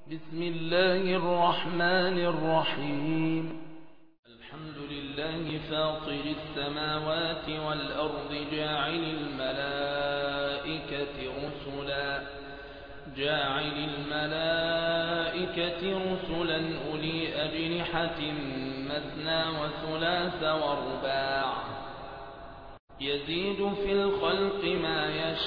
بسم الله الرحمن الرحيم. الحمد لله فاطر السماوات والأرض جاعل الملائكة رسلا أولي أجنحة مثنى وثلاث ورباع يزيد في الخلق ما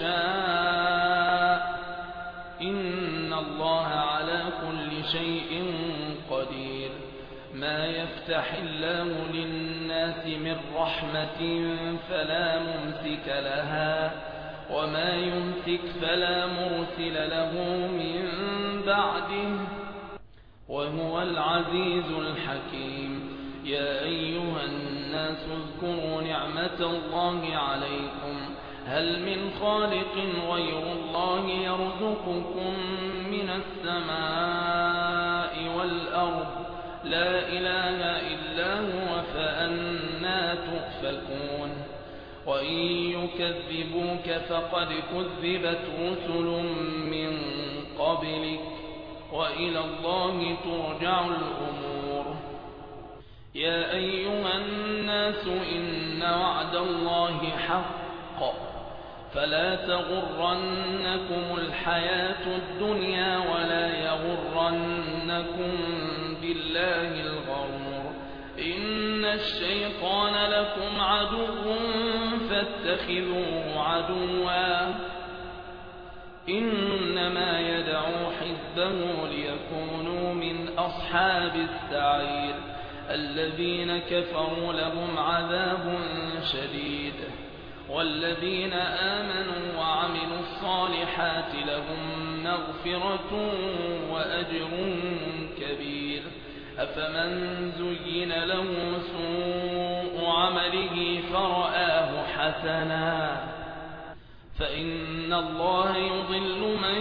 يشاء إن الله على كل شيء قدير. ما يفتح الله للناس من رحمة فلا ممسك لها وما يمسك فلا مرسل له من بعده وهو العزيز الحكيم. يا أيها الناس اذكروا نعمة الله عليكم هل من خالق غير الله يرزقكم من السماء والأرض لا إله إلا هو فأنى تؤفكون. وإن يكذبوك فقد كذبت رسل من قبلك وإلى الله ترجع الأمور. يا أيها الناس إن وعد الله حق فلا تغرنكم الحياة الدنيا ولا يغرنكم بالله الغرور. إن الشيطان لكم عدو فاتخذوه عدوا إنما يدعو حزبه ليكونوا من أصحاب السعير. الذين كفروا لهم عذاب شديد والذين آمنوا وعملوا الصالحات لهم مغفرة وأجر كبير. أفمن زين له سوء عمله فرآه حسنا فإن الله يضل من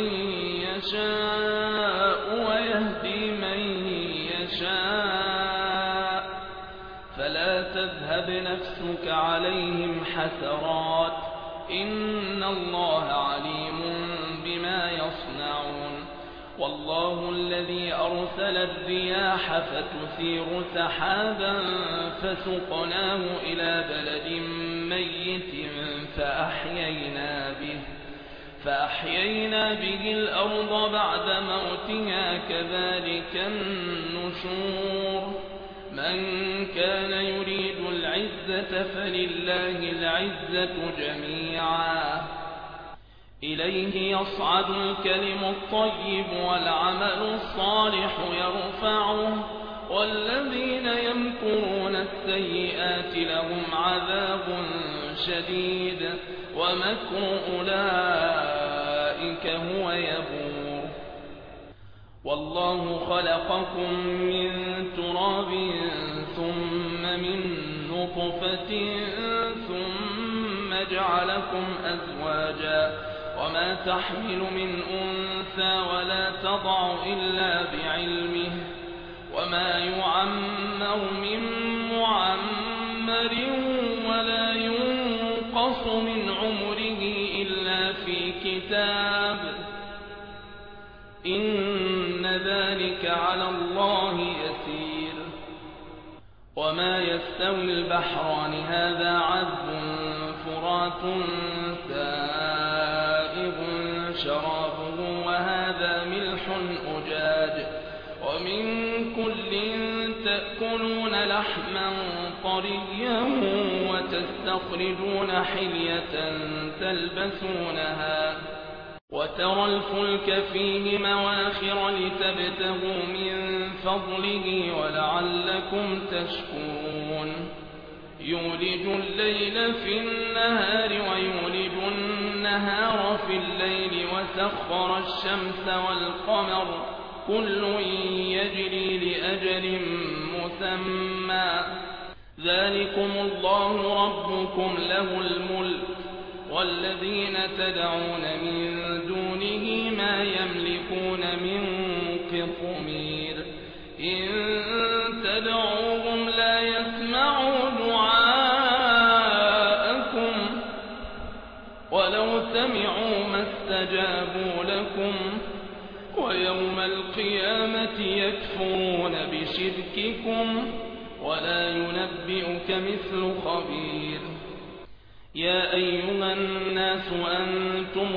يشاء ويهدي من يشاء فلا تذهب نفسك عليهم حسرات إن الله عليم بما يصنعون. والله الذي أرسل الرياح فتثير سحابا فسقناه إلى بلد ميت فأحيينا به الأرض بعد موتها كذلك النشور. من كان يريد العزة فلله العزة جميعا إليه يصعد الكلم الطيب والعمل الصالح يرفعه والذين يمكرون السيئات لهم عذاب شديد ومكر أولئك هو يبور. والله خلقكم من تراب ثم من نطفة ثم جعلكم أزواجا وما تحمل من أنثى ولا تضع إلا بعلمه وما يعمر من معمر ولا ينقص من عمره إلا في كتاب إن ذلك على الله يسير. وما يستوي البحران هذا عذب فرات سائغ شرابه وهذا ملح أجاج ومن كل تأكلون لحما طريا وتستخرجون حلية تلبسونها وترى الفلك فيه مواخر لتبتغوا من فضله ولعلكم تشكرون. يولج الليل في النهار ويولج النهار في الليل وسخر الشمس والقمر كل يجري لأجل مسمى ذلكم الله ربكم له الملك والذين تدعون من دونه ما يملكون من قطمير. إن تدعوهم لا يسمعوا دعاءكم ولو سمعوا ما استجابوا لكم ويوم القيامة يكفرون بشرككم ولا ينبئك مثل خبير. يا أيها الناس أنتم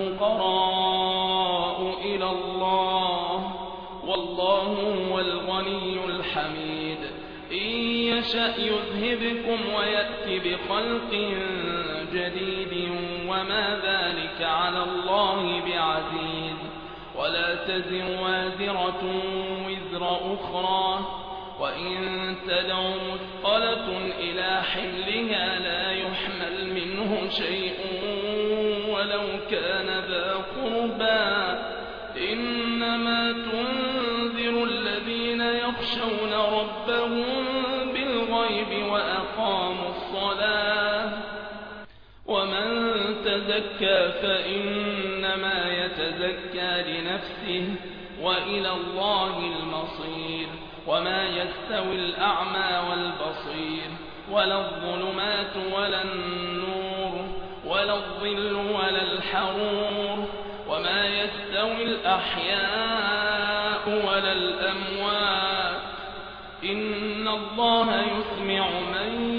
الفقراء إلى الله والله هو الغني الحميد. إن يشأ يذهبكم ويأتي بخلق جديد وما ذلك على الله بعزيز. ولا تزر وازرة وزر أخرى وإن تدع مثقلة إلى حملها لا يحمل منه شيء ولو كان ذا قربى. إنما تنذر الذين يخشون ربهم بالغيب وأقاموا الصلاة. ومن تزكى فإنما يتزكى لنفسه وإلى الله المصير. وما يستوي الأعمى والبصير ولا الظلمات ولا النور ولا الظل ولا الحرور. وما يستوي الأحياء ولا الأموات. إن الله يسمع من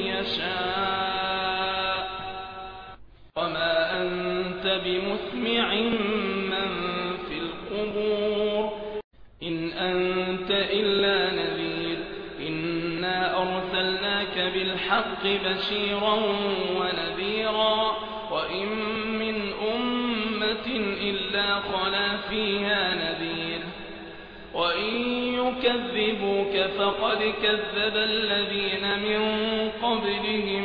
يشاء وما أنت بمسمع من في القبور. إن أنت إلا نذير. إنا أرسلناك بالحق بشيرا ونذيرا وإن من أمة إلا خلا فيها نذير. وإن يكذبوك فقد كذب الذين من قبلهم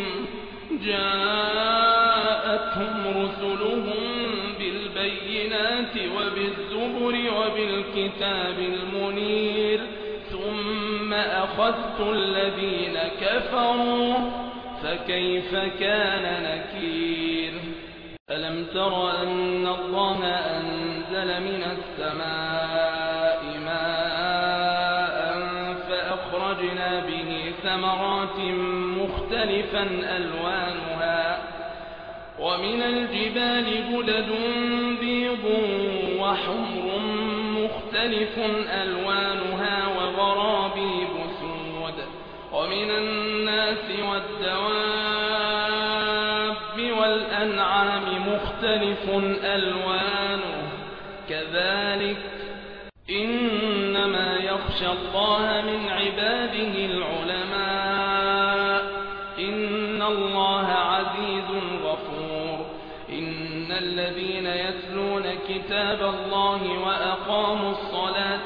جاءتهم رسلهم بالبينات وبالزبر وبالكتاب المنير ثم أخذت الذين كفروا فكيف كان نكير. ألم تر أن الله أنزل من السماء ماء فأخرجنا به ثمرات مختلفا ألوانها ومن الجبال جدد بيض وحمر مختلف ألوانها وغرابيب سود. ومن الناس والدواب والأنعام مختلف ألوانه كذلك. إنما يخشى الله من عباده العلماء. إن الله عزيز غفور. إن الذين يتلون كتاب الله وأقاموا الصلاة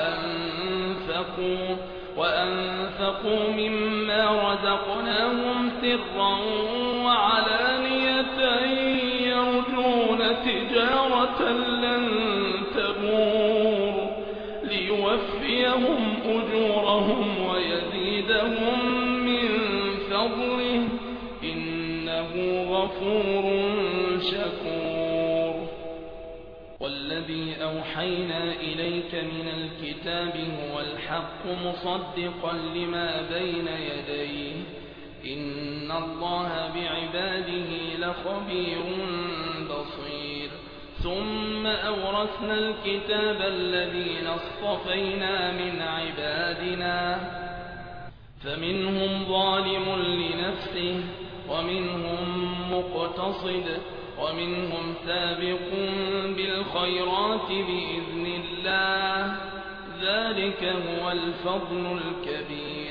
وأنفقوا مما رزقناهم سرا وعلانية يرجون تجارة لن تبور ليوفيهم أجورهم ويزيدهم من فضله إنه غفور شكور. والذي أوحينا إليك من الكتاب هو الحق مصدقا لما بين يديه. إن الله بعباده لخبير بصير. ثم أورثنا الكتاب الذين اصطفينا من عبادنا فمنهم ظالم لنفسه ومنهم مقتصد ومنهم سابق بالخيرات بإذن الله. ذلك هو الفضل الكبير.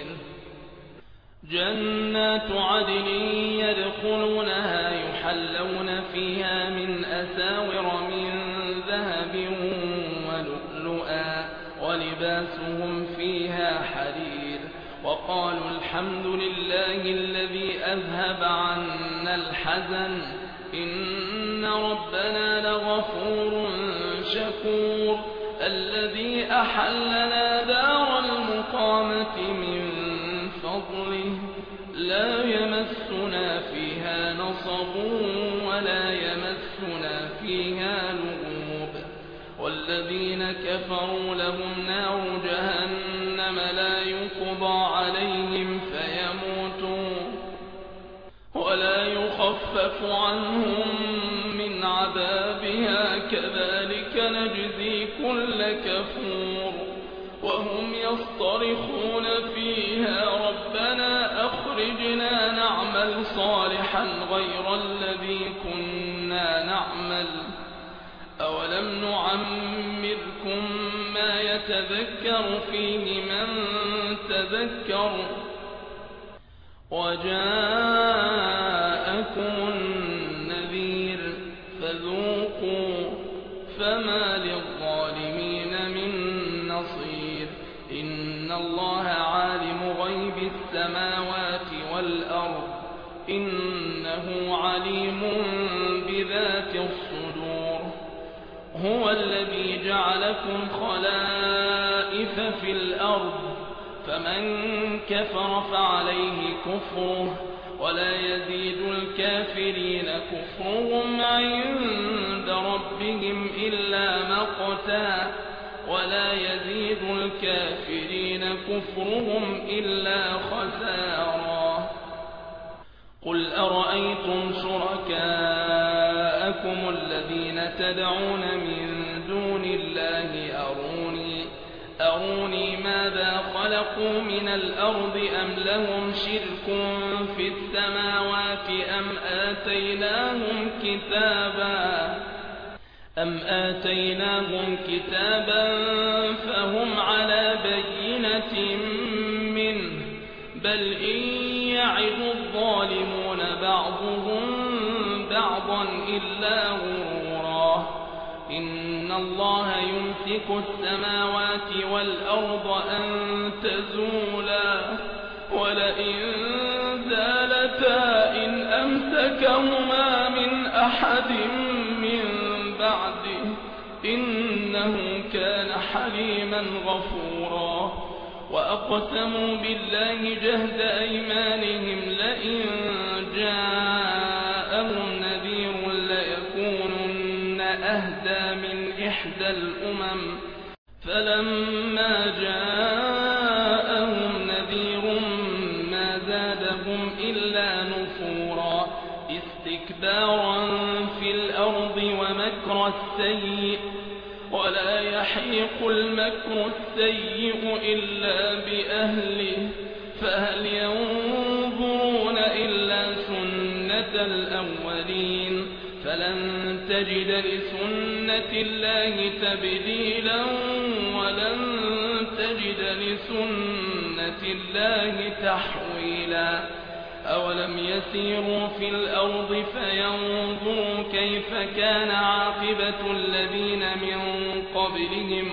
جنات عدن يدخلونها يحلون فيها من أساور من ذهب ولؤلؤا ولباسهم فيها حرير. وقالوا الحمد لله الذي أذهب عنا الحزن إن ربنا لغفور شكور. الذي أحلنا دار المقامة من فضله لا يمسنا فيها نصب ولا يمسنا فيها لغوب. والذين كفروا لهم نار جهنم لا يقضى عليهم فيموتوا ولا يخفف عنهم من عذابها كذلك نجزي كل لكفور وهم يصطرخون فيها ربنا أخرجنا نعمل صالحا غير الذي كنا نعمل أولم نعمركم ما يتذكر فيه من تذكر وجاءكم النذير فذوقوا فما للظالمين من نصير إن الله عالم غيب السماوات والأرض إنه عليم بذات الصدور هو الذي جعلكم خلائف في الأرض فمن كفر فعليه كفره ولا يزيد الكافرين كفرهم عند ربهم إلا مقتا ولا يزيد الكافرين كفرهم إلا خسارا قل أرأيتم شركاءكم الذين تدعون من دون الله أروني ماذا خلقوا من الأرض أم لهم شرك في السماوات أم آتيناهم كتابا فهم على بينة منه بل إن يعد الظالمون بعضهم بعضا إلا غرورا إن الله يمسك السماوات والأرض أن تزولا ولئن زالتا إن أمسكهما من أحد من بعده إنه كان حليما غفورا وأقسموا بالله جهد أيمانهم لئن جاءهم نذير ليكونن أهدى من إحدى الأمم فلما جاءهم نذير ما زادهم إلا نفورا استكبارا في الأرض ومكر السيء ولا يحيق المكر السيء إلا بأهله فهل ينظرون إلا سنة الأولين فلن تجد لسنة الله تبديلا ولن تجد لسنة الله تحويلا أولم يسيروا في الأرض فينظروا كيف كان عاقبة الذين من قبلهم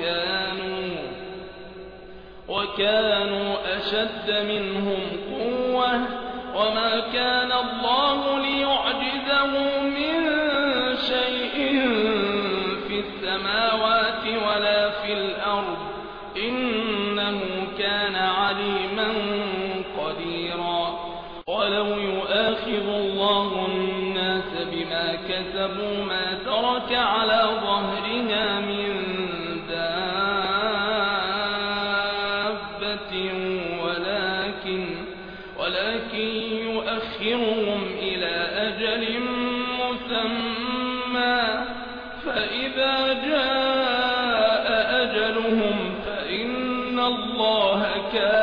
وكانوا أشد منهم قوة وما كان الله ليعجزه من شيء في السماوات ولا في الأرض إنه كان عليما قديرا ولو يؤاخذ الله الناس بما كسبوا ما ترك على ظهرها من دابة ولكن يؤخرهم إلى أجل مسمى فإذا جاء أجلهم فإن الله كان